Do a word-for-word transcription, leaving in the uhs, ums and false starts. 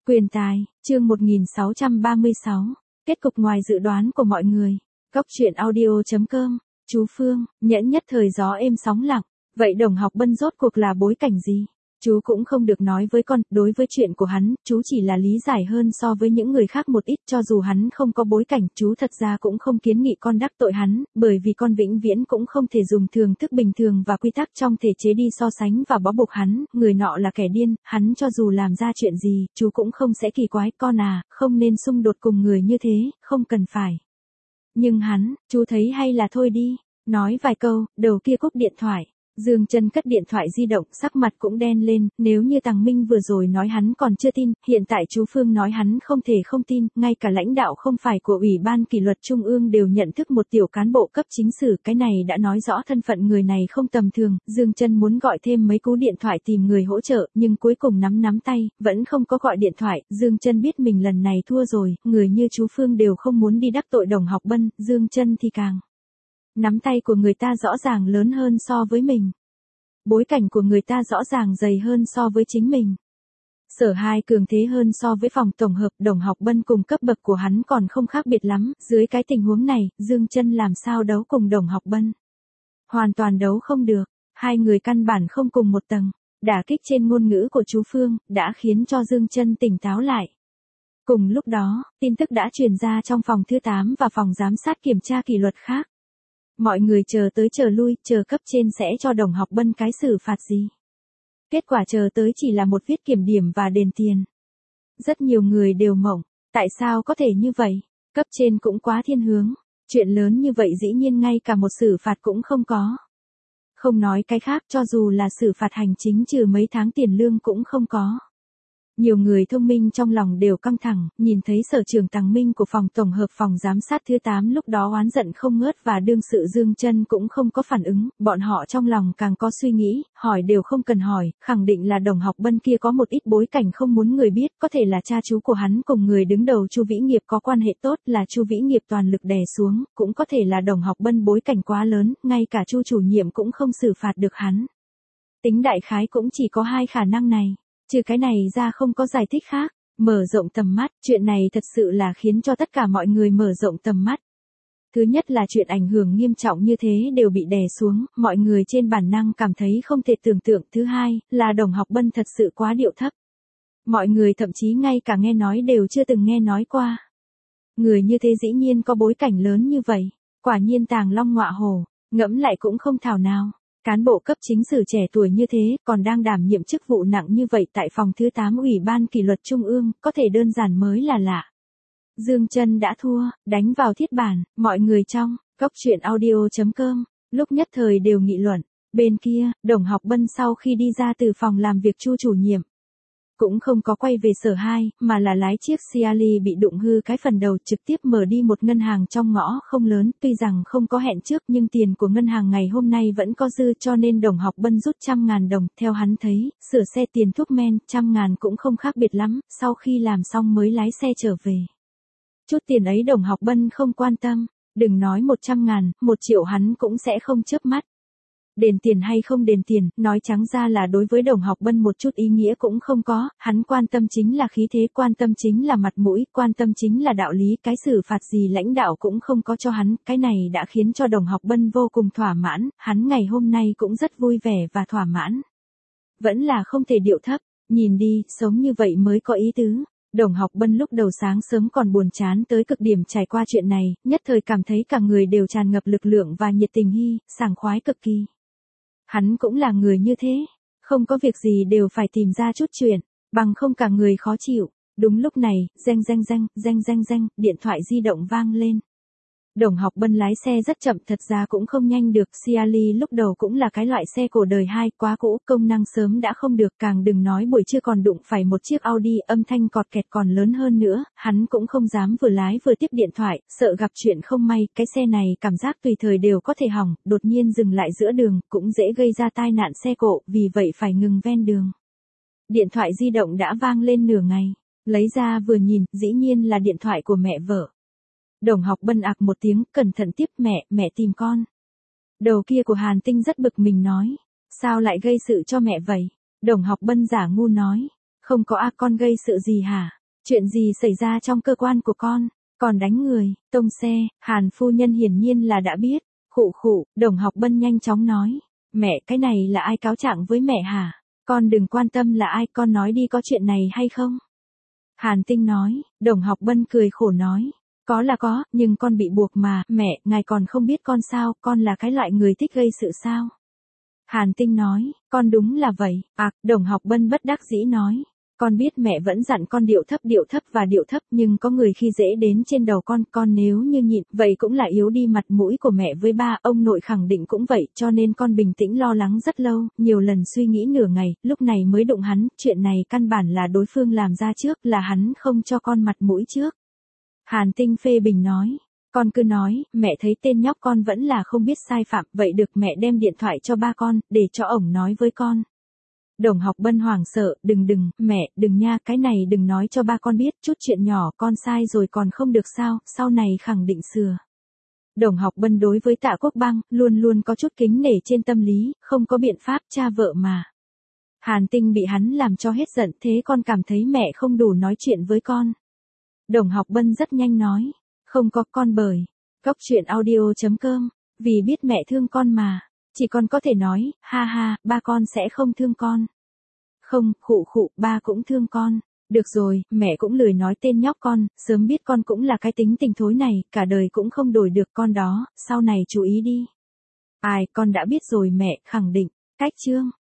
Quyền tài, chương một nghìn sáu trăm ba mươi sáu. Kết cục ngoài dự đoán của mọi người. Góc truyện audio.com. Chú Phương, nhẫn nhất thời gió êm sóng lặng. Vậy Đồng Học Bân rốt cuộc là bối cảnh gì? Chú cũng không được nói với con, đối với chuyện của hắn, chú chỉ là lý giải hơn so với những người khác một ít, cho dù hắn không có bối cảnh, chú thật ra cũng không kiến nghị con đắc tội hắn, bởi vì con vĩnh viễn cũng không thể dùng thường thức bình thường và quy tắc trong thể chế đi so sánh và bó buộc hắn, người nọ là kẻ điên, hắn cho dù làm ra chuyện gì, chú cũng không sẽ kỳ quái, con à, không nên xung đột cùng người như thế, không cần phải. Nhưng hắn, chú thấy hay là thôi đi, nói vài câu, đầu kia cúp điện thoại. Dương Chân cất điện thoại di động, sắc mặt cũng đen lên, nếu như Tằng Minh vừa rồi nói hắn còn chưa tin, hiện tại chú Phương nói hắn không thể không tin, ngay cả lãnh đạo không phải của Ủy ban Kỷ luật Trung ương đều nhận thức một tiểu cán bộ cấp chính sử, cái này đã nói rõ thân phận người này không tầm thường. Dương Chân muốn gọi thêm mấy cú điện thoại tìm người hỗ trợ, nhưng cuối cùng nắm nắm tay, vẫn không có gọi điện thoại. Dương Chân biết mình lần này thua rồi, người như chú Phương đều không muốn đi đắc tội Đồng Học Bân, Dương Chân thì càng. Nắm tay của người ta rõ ràng lớn hơn so với mình. Bối cảnh của người ta rõ ràng dày hơn so với chính mình. Sở Hai cường thế hơn so với phòng tổng hợp, Đồng Học Bân cùng cấp bậc của hắn còn không khác biệt lắm. Dưới cái tình huống này, Dương Chân làm sao đấu cùng Đồng Học Bân? Hoàn toàn đấu không được. Hai người căn bản không cùng một tầng. Đả kích trên ngôn ngữ của chú Phương đã khiến cho Dương Chân tỉnh táo lại. Cùng lúc đó, tin tức đã truyền ra trong phòng thứ tám và phòng giám sát kiểm tra kỷ luật khác. Mọi người chờ tới chờ lui, chờ cấp trên sẽ cho Đồng Học Bân cái xử phạt gì. Kết quả chờ tới chỉ là một viết kiểm điểm và đền tiền. Rất nhiều người đều mộng, tại sao có thể như vậy? Cấp trên cũng quá thiên hướng, chuyện lớn như vậy dĩ nhiên ngay cả một xử phạt cũng không có. Không nói cái khác, cho dù là xử phạt hành chính trừ mấy tháng tiền lương cũng không có. Nhiều người thông minh trong lòng đều căng thẳng, nhìn thấy sở trưởng Tằng Minh của phòng tổng hợp phòng giám sát thứ tám lúc đó oán giận không ngớt và đương sự Dương Chân cũng không có phản ứng, bọn họ trong lòng càng có suy nghĩ, hỏi đều không cần hỏi, khẳng định là Đồng Học Bân kia có một ít bối cảnh không muốn người biết, có thể là cha chú của hắn cùng người đứng đầu Chu Vĩ Nghiệp có quan hệ tốt, là Chu Vĩ Nghiệp toàn lực đè xuống, cũng có thể là Đồng Học Bân bối cảnh quá lớn, ngay cả Chu chủ nhiệm cũng không xử phạt được hắn. Tính đại khái cũng chỉ có hai khả năng này. Trừ cái này ra không có giải thích khác. Mở rộng tầm mắt, chuyện này thật sự là khiến cho tất cả mọi người mở rộng tầm mắt. Thứ nhất là chuyện ảnh hưởng nghiêm trọng như thế đều bị đè xuống, mọi người trên bản năng cảm thấy không thể tưởng tượng. Thứ hai, là Đồng Học Bân thật sự quá điệu thấp. Mọi người thậm chí ngay cả nghe nói đều chưa từng nghe nói qua. Người như thế dĩ nhiên có bối cảnh lớn như vậy, quả nhiên tàng long ngọa hổ, ngẫm lại cũng không thảo nào. Cán bộ cấp chính sử trẻ tuổi như thế, còn đang đảm nhiệm chức vụ nặng như vậy tại phòng thứ tám Ủy ban Kỷ luật Trung ương, có thể đơn giản mới là lạ. Dương Chân đã thua, đánh vào thiết bản, mọi người trong góc truyện audio.com, lúc nhất thời đều nghị luận. Bên kia, Đồng Học Bân sau khi đi ra từ phòng làm việc Chu chủ nhiệm, cũng không có quay về Sở Hai, mà là lái chiếc Xiali bị đụng hư cái phần đầu trực tiếp mở đi một ngân hàng trong ngõ không lớn, tuy rằng không có hẹn trước nhưng tiền của ngân hàng ngày hôm nay vẫn có dư cho nên Đồng Học Bân rút trăm ngàn đồng, theo hắn thấy, sửa xe tiền thuốc men, trăm ngàn cũng không khác biệt lắm, sau khi làm xong mới lái xe trở về. Chút tiền ấy Đồng Học Bân không quan tâm, đừng nói một trăm ngàn, một triệu hắn cũng sẽ không chớp mắt. Đền tiền hay không đền tiền, nói trắng ra là đối với Đồng Học Bân một chút ý nghĩa cũng không có, hắn quan tâm chính là khí thế, quan tâm chính là mặt mũi, quan tâm chính là đạo lý, cái xử phạt gì lãnh đạo cũng không có cho hắn, cái này đã khiến cho Đồng Học Bân vô cùng thỏa mãn, hắn ngày hôm nay cũng rất vui vẻ và thỏa mãn. Vẫn là không thể điệu thấp, nhìn đi, sống như vậy mới có ý tứ. Đồng Học Bân lúc đầu sáng sớm còn buồn chán tới cực điểm trải qua chuyện này, nhất thời cảm thấy cả người đều tràn ngập lực lượng và nhiệt tình hy, sảng khoái cực kỳ. Hắn cũng là người như thế, không có việc gì đều phải tìm ra chút chuyện, bằng không cả người khó chịu. Đúng lúc này, reng reng reng, reng reng reng, điện thoại di động vang lên. Đồng Học Bân lái xe rất chậm, thật ra cũng không nhanh được, Xiali lúc đầu cũng là cái loại xe cổ đời hai, quá cũ, công năng sớm đã không được, càng đừng nói buổi trưa còn đụng phải một chiếc Audi, âm thanh cọt kẹt còn lớn hơn nữa, hắn cũng không dám vừa lái vừa tiếp điện thoại, sợ gặp chuyện không may, cái xe này cảm giác tùy thời đều có thể hỏng, đột nhiên dừng lại giữa đường, cũng dễ gây ra tai nạn xe cộ, vì vậy phải ngừng ven đường. Điện thoại di động đã vang lên nửa ngày, lấy ra vừa nhìn, dĩ nhiên là điện thoại của mẹ vợ. Đồng Học Bân ạc một tiếng, cẩn thận tiếp, mẹ, mẹ tìm con. Đầu kia của Hàn Tinh rất bực mình nói, sao lại gây sự cho mẹ vậy? Đồng Học Bân giả ngu nói, không có a con gây sự gì hả? Chuyện gì xảy ra trong cơ quan của con? Còn đánh người, tông xe, Hàn phu nhân hiển nhiên là đã biết. Khụ khụ, Đồng Học Bân nhanh chóng nói. Mẹ, cái này là ai cáo trạng với mẹ hả? Con đừng quan tâm là ai, con nói đi có chuyện này hay không? Hàn Tinh nói. Đồng Học Bân cười khổ nói. Có là có, nhưng con bị buộc mà, mẹ, ngài còn không biết con sao, con là cái loại người thích gây sự sao? Hàn Tinh nói. Con đúng là vậy. À, Đồng Học Bân bất đắc dĩ nói. Con biết mẹ vẫn dặn con điệu thấp điệu thấp và điệu thấp, nhưng có người khi dễ đến trên đầu con, con nếu như nhịn, vậy cũng là yếu đi mặt mũi của mẹ với ba, ông nội khẳng định cũng vậy, cho nên con bình tĩnh lo lắng rất lâu, nhiều lần suy nghĩ nửa ngày, lúc này mới đụng hắn, chuyện này căn bản là đối phương làm ra trước, là hắn không cho con mặt mũi trước. Hàn Tinh phê bình nói. Con cứ nói, mẹ thấy tên nhóc con vẫn là không biết sai phạm, vậy được mẹ đem điện thoại cho ba con, để cho ổng nói với con. Đồng Học Bân hoảng sợ, đừng đừng, mẹ, đừng nha, cái này đừng nói cho ba con biết, chút chuyện nhỏ con sai rồi còn không được sao, sau này khẳng định sửa. Đồng Học Bân đối với Tạ Quốc Băng, luôn luôn có chút kính nể trên tâm lý, không có biện pháp, cha vợ mà. Hàn Tinh bị hắn làm cho hết giận, thế con cảm thấy mẹ không đủ nói chuyện với con. Đồng Học Bân rất nhanh nói, không có con bởi, cóc truyện audio chấm com, vì biết mẹ thương con mà. Chỉ con có thể nói, ha ha, ba con sẽ không thương con. Không, khụ khụ, ba cũng thương con. Được rồi, mẹ cũng lười nói tên nhóc con, sớm biết con cũng là cái tính tình thối này, cả đời cũng không đổi được con đó, sau này chú ý đi. Ai, con đã biết rồi mẹ, khẳng định. Cách chương.